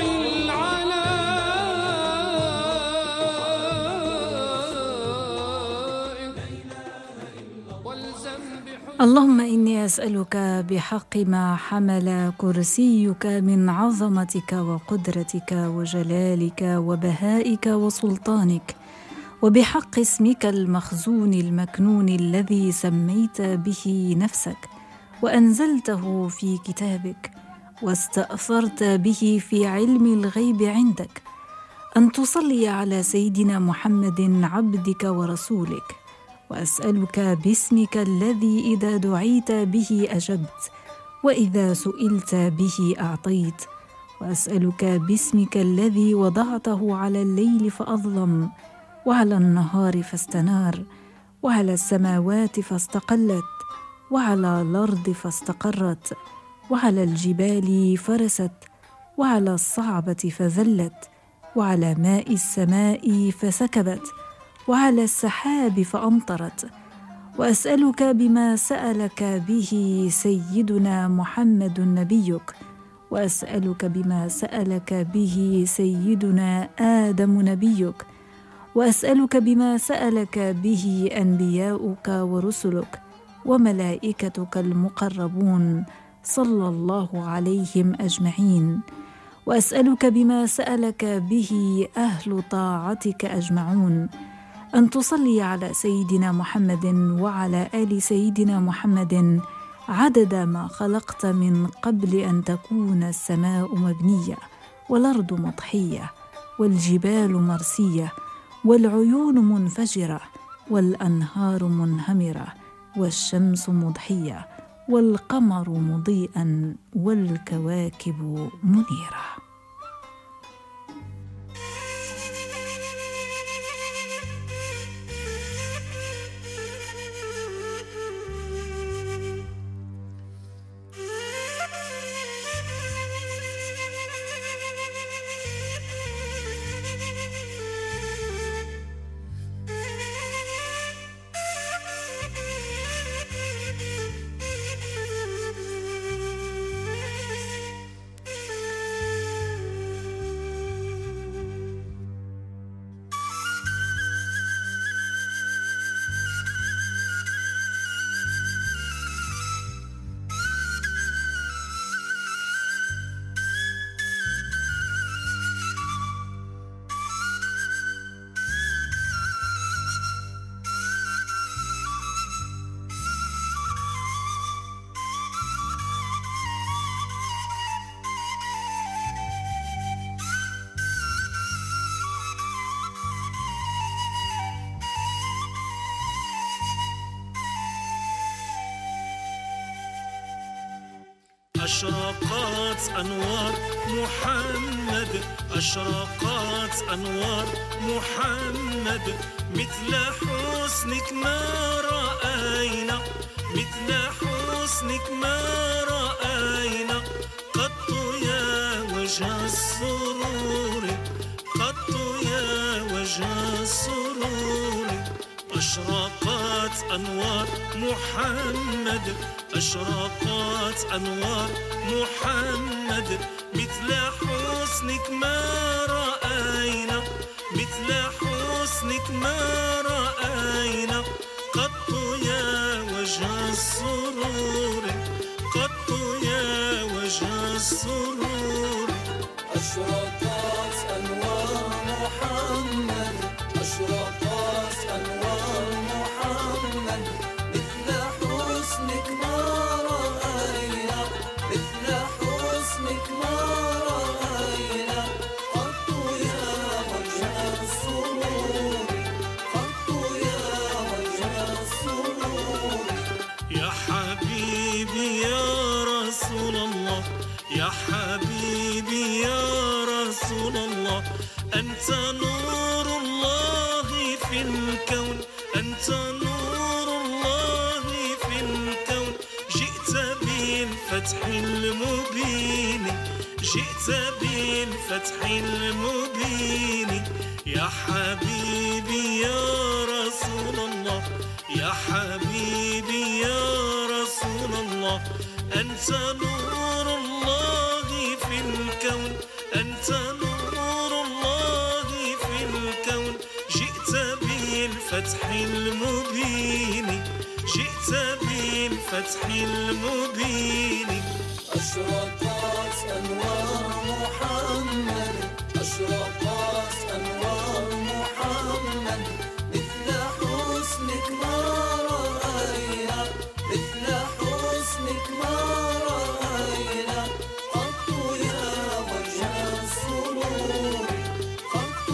العنائق والزم بحب اللهم إني أسألك بحق ما حمل كرسيك من عظمتك وقدرتك وجلالك وبهائك وسلطانك وبحق اسمك المخزون المكنون الذي سميت به نفسك وأنزلته في كتابك واستأثرت به في علم الغيب عندك أن تصلي على سيدنا محمد عبدك ورسولك، وأسألك باسمك الذي إذا دعيت به أجبت، وإذا سئلت به أعطيت، وأسألك باسمك الذي وضعته على الليل فأظلم، وعلى النهار فاستنار، وعلى السماوات فاستقلت، وعلى الأرض فاستقرت، وعلى الجبال فرست، وعلى الصعبة فذلت، وعلى ماء السماء فسكبت، وعلى السحاب فأمطرت. وأسألك بما سألك به سيدنا محمد نبيك، وأسألك بما سألك به سيدنا آدم نبيك، وأسألك بما سألك به أنبياؤك ورسلك وملائكتك المقربون صلى الله عليهم أجمعين، وأسألك بما سألك به أهل طاعتك أجمعون أن تصلي على سيدنا محمد وعلى آل سيدنا محمد عدد ما خلقت من قبل أن تكون السماء مبنية والأرض مطحية والجبال مرسية والعيون منفجرة والأنهار منهمرة والشمس مضحية والقمر مضيئا والكواكب منيرة. أشرقت أنوار محمد، أشرقت أنوار محمد، مثل حسنك ما رأينا، مثل حسنك ما رأينا قط يا وجه السرور، قط يا وجه السرور. أشرقت أنوار محمد، أشرقت أنوار محمد، مثل حسنك ما رأينا، مثل حسنك ما رأينا قط يا وجه السرور، قط يا وجه السرور. أشرقت أنوار محمد، أشرقت أنوار محمد، مثل حسنك ما رأينا، مثل حسنك ما رأينا قط يا وجه السرور، قط يا وجه السرور. يا حبيبي يا رسول الله، يا حبيبي يا رسول الله، أنت نور الله في الكون، أنت نور الله في الكون. جئت بالفتح المبين، جئت بالفتح المبين. يا حبيبي يا رسول الله، يا حبيبي يا رسول الله، أنت نور الله في الكون، أنت نور الله في الكون. جئت بالفتح المبين، جئت بالفتح المبين. أشرقت أنوار محمد، أشرقت أنوار محمد، مثل حسنك ما رأينا، مثل حسنك ما رأينا قط يا وجه السرور، قط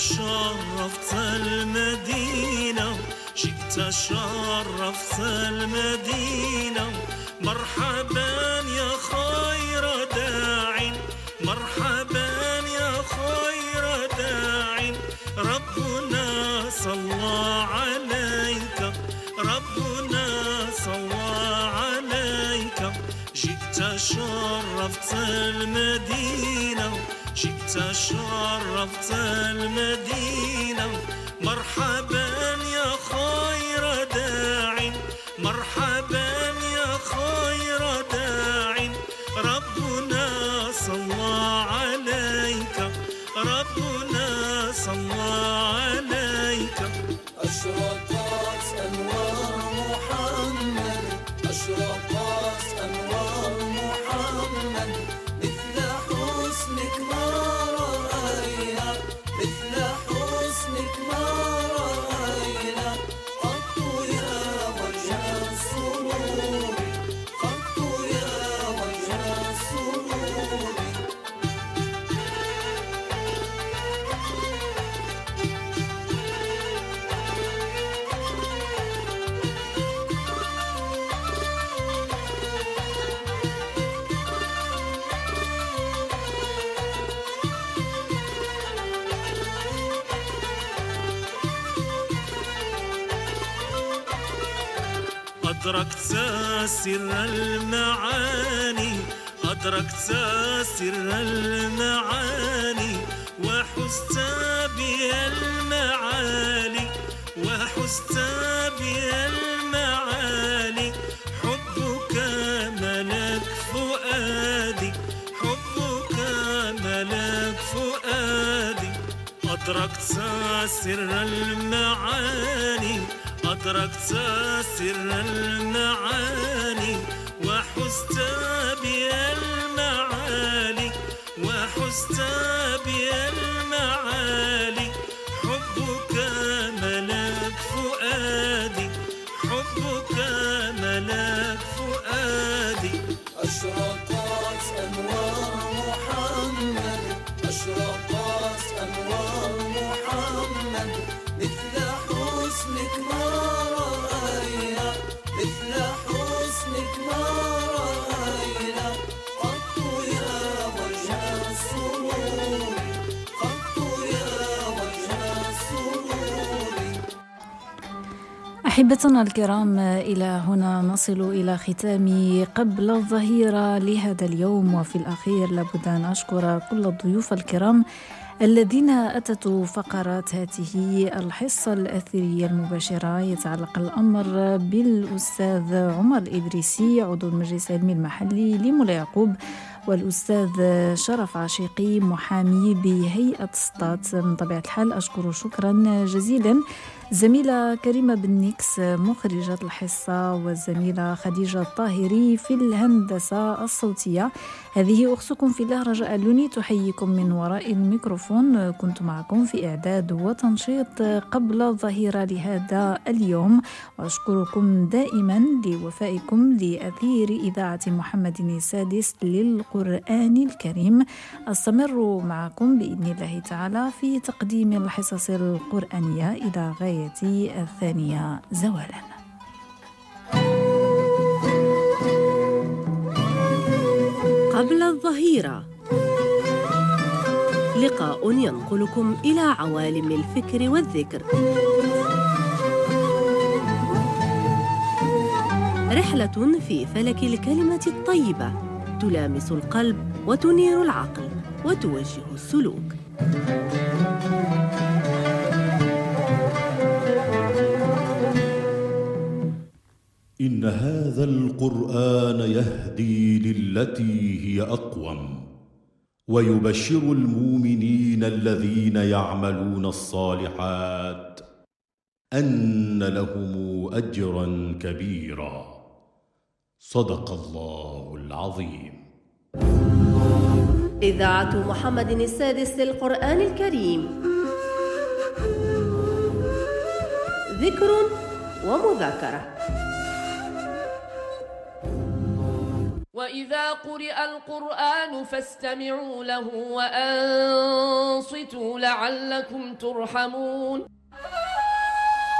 شرفت المدينة جئت شرفت المدينة مرحبا يا خير داع مرحبا يا خير داع ربنا صلى عليك ربنا صلى عليك جئت شرفت المدينة جئت شرفت المدينة مرحبا يا خير داع مرحبا يا خير داع ربنا صلى عليك ربنا صلى عليك أشرقت أنوار محمد أشرقت أنوار محمد مثل حسنك ما رأينا مثل حسنك ما رأينا قط يا وجه السرور قط يا وجه السرور أدركت سر المعاني أدركت سر المعاني وحزت بها المعالي وحزت بها المعالي حبك ملك فؤادي حبك ملك فؤادي أدركت سر المعاني أدركت سر المعاني وحزت بها المعالي وحزت بها المعالي حبك ملك فؤادي حبك ملك فؤادي أشرقت أنوار محمد أشرقت أنوار محمد مثل حسنك ما رأينا مثل حسنك ما رأينا قط يا وجه السرور قط يا وجه السرور. أحبتنا الكرام، إلى هنا نصل إلى ختام قبل الظهيرة لهذا اليوم، وفي الأخير لابد أن أشكر كل الضيوف الكرام الذين أتت فقرات هذه الحصة الأثرية المباشرة. يتعلق الأمر بالأستاذ عمر الإدريسي عضو المجلس العلمي المحلي لمولاي يعقوب، والأستاذ شرف عشيقي محامي بهيئة سطات. من طبيعة الحال أشكر شكرا جزيلا زميلة كريمة بن نيكس مخرجة الحصة، والزميلة خديجة الطاهري في الهندسة الصوتية. هذه أختكم في الله رجاء اللوني تحييكم من وراء الميكروفون. كنت معكم في إعداد وتنشيط قبل الظهيرة لهذا اليوم، وأشكركم دائما لوفائكم لأثير إذاعة محمد السادس للقرآن الكريم. أستمر معكم بإذن الله تعالى في تقديم الحصص القرآنية إلى غاية الثانية زوالا. قبل الظهيرة، لقاء ينقلكم إلى عوالم الفكر والذكر، رحلة في فلك الكلمة الطيبة تلامس القلب وتنير العقل وتوجه السلوك. إن هذا القرآن يهدي للتي هي أقوم، ويبشر المؤمنين الذين يعملون الصالحات أن لهم أجرا كبيرا. صدق الله العظيم. إذاعة محمد السادس للقرآن الكريم، ذكر ومذاكرة. وإذا قرئ القرآن فاستمعوا له وأنصتوا لعلكم ترحمون